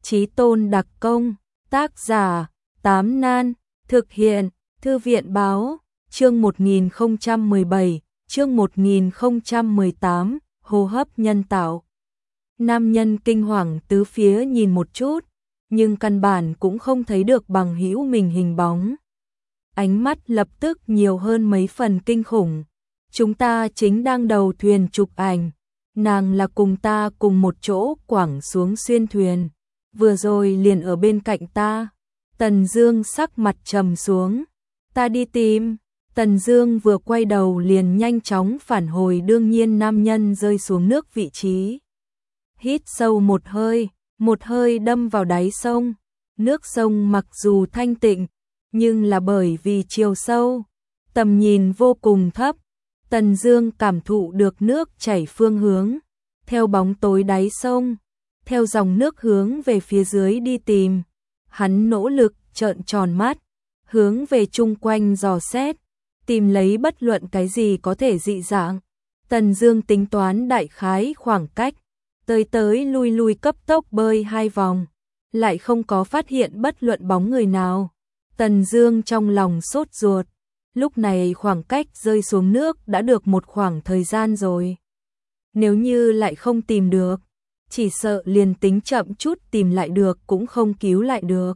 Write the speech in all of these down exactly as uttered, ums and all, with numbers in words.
Chí tôn đặc công, tác giả, Tám Nan, thực hiện, Thư viện báo, chương một nghìn không trăm mười bảy, chương một nghìn không trăm mười tám, hô hấp nhân tạo. Nam nhân kinh hoàng tứ phía nhìn một chút, nhưng căn bản cũng không thấy được bằng hữu mình hình bóng. Ánh mắt lập tức nhiều hơn mấy phần kinh khủng. Chúng ta chính đang đầu thuyền chụp ảnh, nàng là cùng ta cùng một chỗ quẳng xuống xuyên thuyền, vừa rồi liền ở bên cạnh ta. Tần Dương sắc mặt trầm xuống, ta đi tìm. Tần Dương vừa quay đầu liền nhanh chóng phản hồi đương nhiên nam nhân rơi xuống nước vị trí. Hít sâu một hơi, một hơi đâm vào đáy sông. Nước sông mặc dù thanh tịnh, nhưng là bởi vì chiều sâu, tầm nhìn vô cùng thấp. Tần Dương cảm thụ được nước chảy phương hướng, theo bóng tối đáy sông, theo dòng nước hướng về phía dưới đi tìm. Hắn nỗ lực trợn tròn mắt, hướng về chung quanh dò xét, tìm lấy bất luận cái gì có thể dị dạng. Tần Dương tính toán đại khái khoảng cách, tới tới lui lui cấp tốc bơi hai vòng, lại không có phát hiện bất luận bóng người nào. Tần Dương trong lòng sốt ruột, lúc này khoảng cách rơi xuống nước đã được một khoảng thời gian rồi. Nếu như lại không tìm được, chỉ sợ liền tính chậm chút tìm lại được cũng không cứu lại được.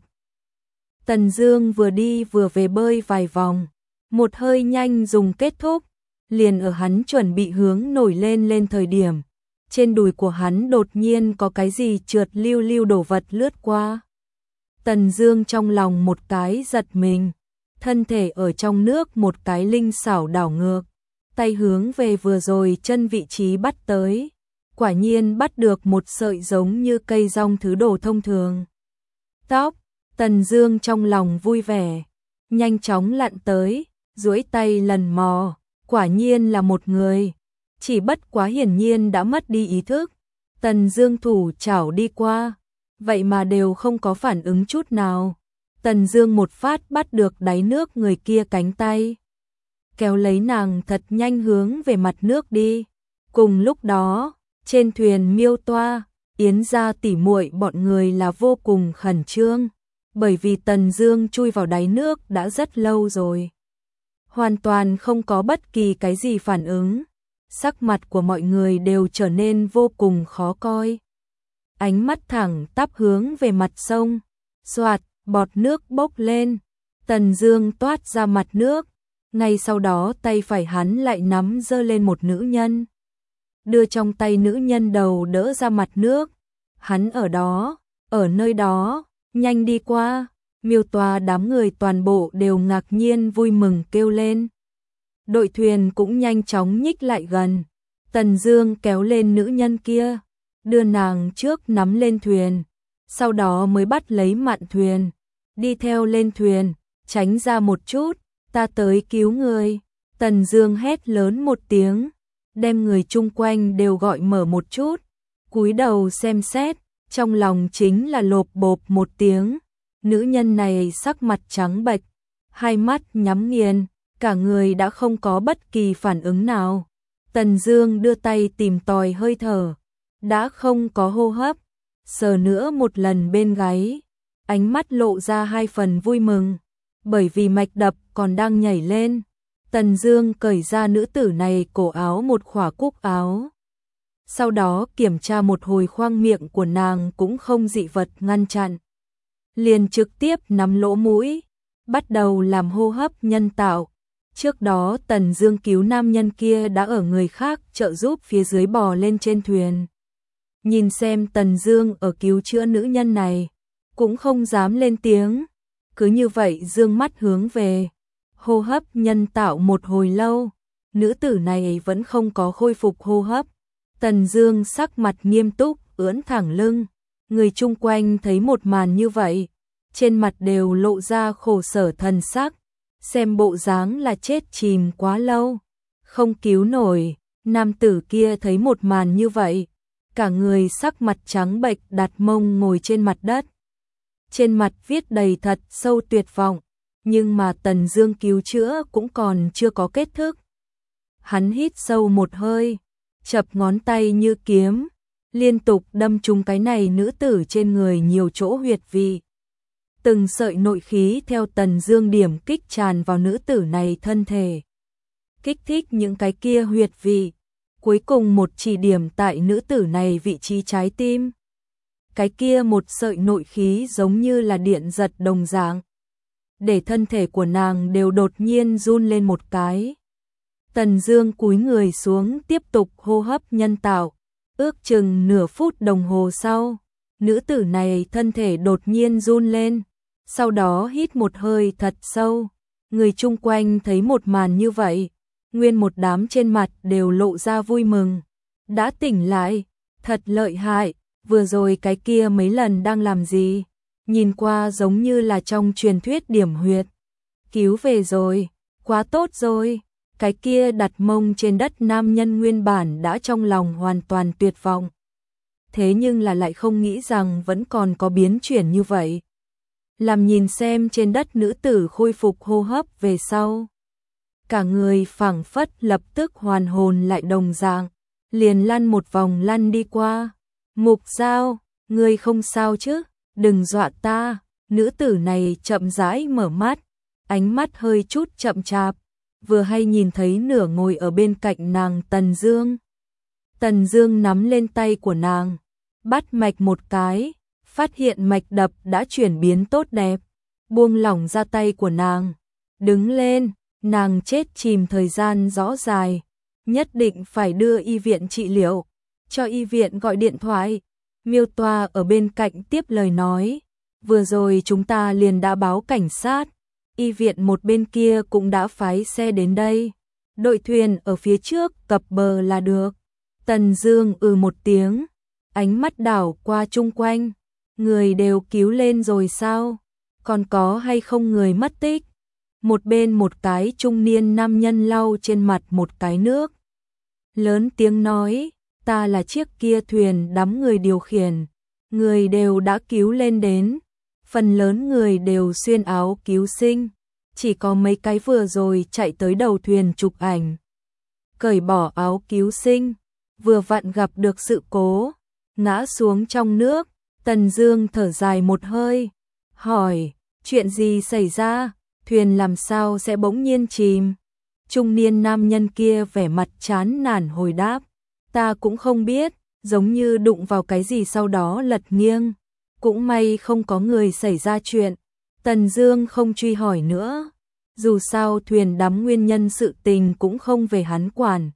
Tần Dương vừa đi vừa về bơi vài vòng, một hơi nhanh dùng kết thúc, liền ở hắn chuẩn bị hướng nổi lên lên thời điểm, trên đùi của hắn đột nhiên có cái gì trượt lưu lưu đổ vật lướt qua. Tần Dương trong lòng một cái giật mình, thân thể ở trong nước một cái linh xảo đảo ngược, tay hướng về vừa rồi chân vị trí bắt tới, quả nhiên bắt được một sợi giống như cây rong thứ đồ thông thường. Tóc, Tần Dương trong lòng vui vẻ, nhanh chóng lặn tới, duỗi tay lần mò, quả nhiên là một người, chỉ bất quá hiển nhiên đã mất đi ý thức. Tần Dương thủ chảo đi qua, vậy mà đều không có phản ứng chút nào. Tần Dương một phát bắt được đáy nước người kia cánh tay, kéo lấy nàng thật nhanh hướng về mặt nước đi. Cùng lúc đó, trên thuyền Miêu Toa, Yến gia tỉ muội bọn người là vô cùng khẩn trương, bởi vì Tần Dương chui vào đáy nước đã rất lâu rồi, hoàn toàn không có bất kỳ cái gì phản ứng. Sắc mặt của mọi người đều trở nên vô cùng khó coi. Ánh mắt thẳng tắp hướng về mặt sông, xoạt, bọt nước bốc lên. Tần Dương toát ra mặt nước, ngay sau đó tay phải hắn lại nắm giơ lên một nữ nhân, đưa trong tay nữ nhân đầu đỡ ra mặt nước. Hắn ở đó, ở nơi đó, nhanh đi qua. Miêu Toa đám người toàn bộ đều ngạc nhiên vui mừng kêu lên. Đội thuyền cũng nhanh chóng nhích lại gần. Tần Dương kéo lên nữ nhân kia, đưa nàng trước nắm lên thuyền, sau đó mới bắt lấy mạn thuyền, đi theo lên thuyền, tránh ra một chút, ta tới cứu người. Tần Dương hét lớn một tiếng, đem người chung quanh đều gọi mở một chút, cúi đầu xem xét, trong lòng chính là lộp bộp một tiếng. Nữ nhân này sắc mặt trắng bệch, hai mắt nhắm nghiền, cả người đã không có bất kỳ phản ứng nào. Tần Dương đưa tay tìm tòi hơi thở, đã không có hô hấp, sờ nữa một lần bên gáy, ánh mắt lộ ra hai phần vui mừng, bởi vì mạch đập còn đang nhảy lên. Tần Dương cởi ra nữ tử này cổ áo một khỏa cúc áo, sau đó kiểm tra một hồi khoang miệng của nàng cũng không dị vật ngăn chặn, liền trực tiếp nắm lỗ mũi, bắt đầu làm hô hấp nhân tạo. Trước đó Tần Dương cứu nam nhân kia đã ở người khác trợ giúp phía dưới bò lên trên thuyền. Nhìn xem Tần Dương ở cứu chữa nữ nhân này, cũng không dám lên tiếng, cứ như vậy dương mắt hướng về, hô hấp nhân tạo một hồi lâu, nữ tử này vẫn không có khôi phục hô hấp. Tần Dương sắc mặt nghiêm túc, ưỡn thẳng lưng, người chung quanh thấy một màn như vậy, trên mặt đều lộ ra khổ sở thần sắc, xem bộ dáng là chết chìm quá lâu, không cứu nổi. Nam tử kia thấy một màn như vậy, cả người sắc mặt trắng bệch đặt mông ngồi trên mặt đất. Trên mặt viết đầy thật sâu tuyệt vọng, nhưng mà Tần Dương cứu chữa cũng còn chưa có kết thúc. Hắn hít sâu một hơi, chập ngón tay như kiếm, liên tục đâm trúng cái này nữ tử trên người nhiều chỗ huyệt vị. Từng sợi nội khí theo Tần Dương điểm kích tràn vào nữ tử này thân thể, kích thích những cái kia huyệt vị, cuối cùng một chỉ điểm tại nữ tử này vị trí trái tim. Cái kia một sợi nội khí giống như là điện giật đồng dạng, để thân thể của nàng đều đột nhiên run lên một cái. Tần Dương cúi người xuống tiếp tục hô hấp nhân tạo, ước chừng nửa phút đồng hồ sau, nữ tử này thân thể đột nhiên run lên, sau đó hít một hơi thật sâu. Người chung quanh thấy một màn như vậy, nguyên một đám trên mặt đều lộ ra vui mừng. Đã tỉnh lại, thật lợi hại, vừa rồi cái kia mấy lần đang làm gì? Nhìn qua giống như là trong truyền thuyết điểm huyệt. Cứu về rồi, quá tốt rồi. Cái kia đặt mông trên đất nam nhân nguyên bản đã trong lòng hoàn toàn tuyệt vọng. Thế nhưng là lại không nghĩ rằng vẫn còn có biến chuyển như vậy. Làm nhìn xem trên đất nữ tử khôi phục hô hấp về sau. Cả người phảng phất lập tức hoàn hồn lại đồng dạng, liền lăn một vòng lăn đi qua. Mục Giao, ngươi không sao chứ, đừng dọa ta. Nữ tử này chậm rãi mở mắt, ánh mắt hơi chút chậm chạp, vừa hay nhìn thấy nửa ngồi ở bên cạnh nàng Tần Dương. Tần Dương nắm lên tay của nàng, bắt mạch một cái, phát hiện mạch đập đã chuyển biến tốt đẹp, buông lỏng ra tay của nàng. Đứng lên, nàng chết chìm thời gian rõ dài, nhất định phải đưa y viện trị liệu, cho y viện gọi điện thoại. Miêu Toa ở bên cạnh tiếp lời nói, vừa rồi chúng ta liền đã báo cảnh sát, y viện một bên kia cũng đã phái xe đến đây, đội thuyền ở phía trước cập bờ là được. Tần Dương ừ một tiếng, ánh mắt đảo qua chung quanh, người đều cứu lên rồi sao? Còn có hay không người mất tích? Một bên một cái trung niên nam nhân lau trên mặt một cái nước, lớn tiếng nói, ta là chiếc kia thuyền đắm người điều khiển, người đều đã cứu lên đến, phần lớn người đều xuyên áo cứu sinh, chỉ có mấy cái vừa rồi chạy tới đầu thuyền chụp ảnh, cởi bỏ áo cứu sinh, vừa vặn gặp được sự cố, ngã xuống trong nước. Tần Dương thở dài một hơi, hỏi, chuyện gì xảy ra, thuyền làm sao sẽ bỗng nhiên chìm? Trung niên nam nhân kia vẻ mặt chán nản hồi đáp, ta cũng không biết, giống như đụng vào cái gì sau đó lật nghiêng, cũng may không có người xảy ra chuyện. Tần Dương không truy hỏi nữa, dù sao thuyền đắm nguyên nhân sự tình cũng không về hắn quản.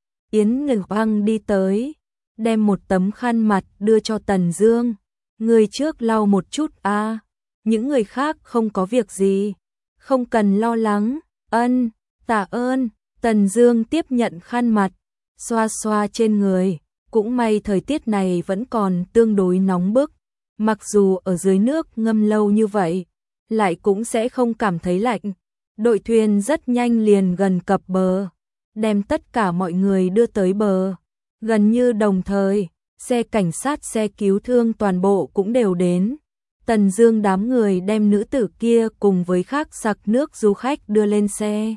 Yến Ngừng Băng đi tới, đem một tấm khăn mặt đưa cho Tần Dương, người trước lau một chút a, à, những người khác không có việc gì, không cần lo lắng. Ân, tạ ơn. Tần Dương tiếp nhận khăn mặt, xoa xoa trên người, cũng may thời tiết này vẫn còn tương đối nóng bức, mặc dù ở dưới nước ngâm lâu như vậy, lại cũng sẽ không cảm thấy lạnh. Đội thuyền rất nhanh liền gần cập bờ, đem tất cả mọi người đưa tới bờ. Gần như đồng thời, xe cảnh sát, xe cứu thương toàn bộ cũng đều đến. Tần Dương đám người đem nữ tử kia cùng với khác sặc nước du khách đưa lên xe.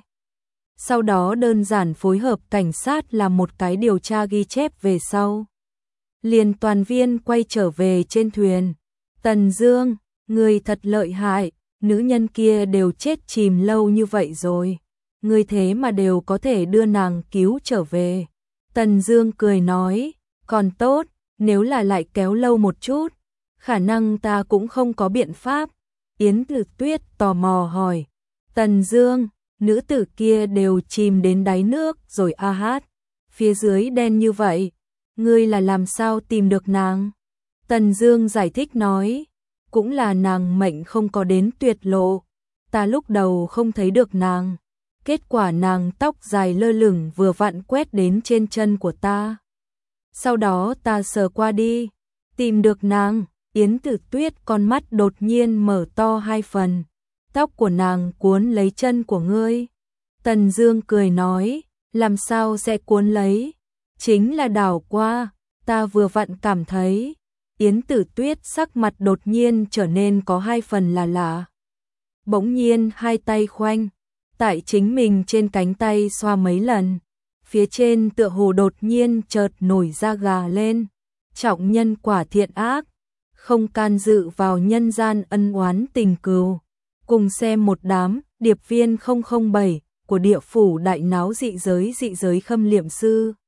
Sau đó đơn giản phối hợp cảnh sát làm một cái điều tra ghi chép về sau. Liền toàn viên quay trở về trên thuyền. Tần Dương, người thật lợi hại, nữ nhân kia đều chết chìm lâu như vậy rồi, người thế mà đều có thể đưa nàng cứu trở về. Tần Dương cười nói, còn tốt, nếu là lại kéo lâu một chút, khả năng ta cũng không có biện pháp. Yến Tử Tuyết tò mò hỏi, Tần Dương, nữ tử kia đều chìm đến đáy nước rồi a hát, phía dưới đen như vậy, ngươi là làm sao tìm được nàng? Tần Dương giải thích nói, cũng là nàng mệnh không có đến tuyệt lộ, ta lúc đầu không thấy được nàng, kết quả nàng tóc dài lơ lửng vừa vặn quét đến trên chân của ta. Sau đó ta sờ qua đi, tìm được nàng. Yến Tử Tuyết con mắt đột nhiên mở to hai phần, tóc của nàng cuốn lấy chân của ngươi. Tần Dương cười nói, làm sao sẽ cuốn lấy, chính là đảo qua, ta vừa vặn cảm thấy. Yến Tử Tuyết sắc mặt đột nhiên trở nên có hai phần là lạ. Bỗng nhiên hai tay khoanh, tại chính mình trên cánh tay xoa mấy lần, phía trên tựa hồ đột nhiên chợt nổi da gà lên, trọng nhân quả thiện ác, không can dự vào nhân gian ân oán tình cừu. Cùng xem một đám điệp viên không không bảy của địa phủ đại náo dị giới dị giới khâm liệm sư.